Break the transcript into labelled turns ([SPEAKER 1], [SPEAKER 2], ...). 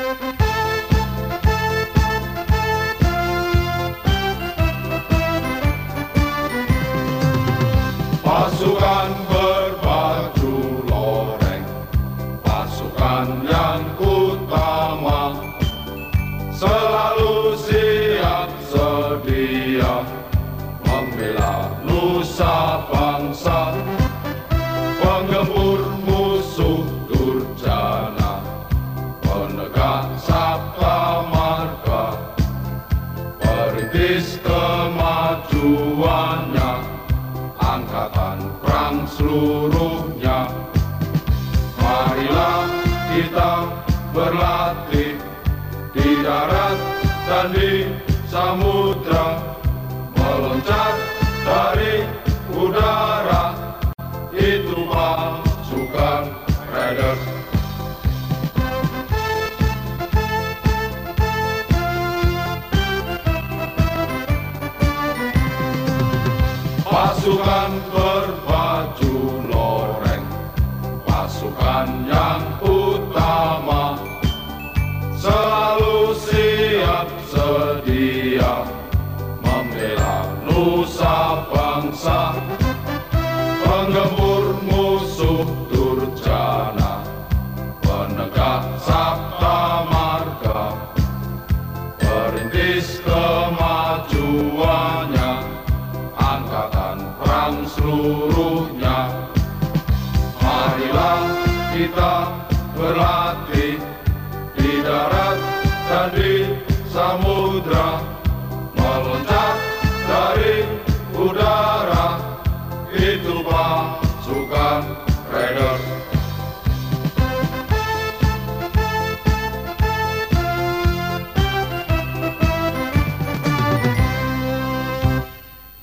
[SPEAKER 1] Pasukan berbaju loreng, pasukan yang utama, selalu siap sedia membela nusa bangsa, penggempur musuh durjana, penegak sabta marga, perintis kemajuannya, angkatan perang seluruhnya. Marilah kita berlatih di darat dan di samudra, meloncat dari udara, itu pasukan Raiders. Pasukan berbaju loreng, pasukan yang utama,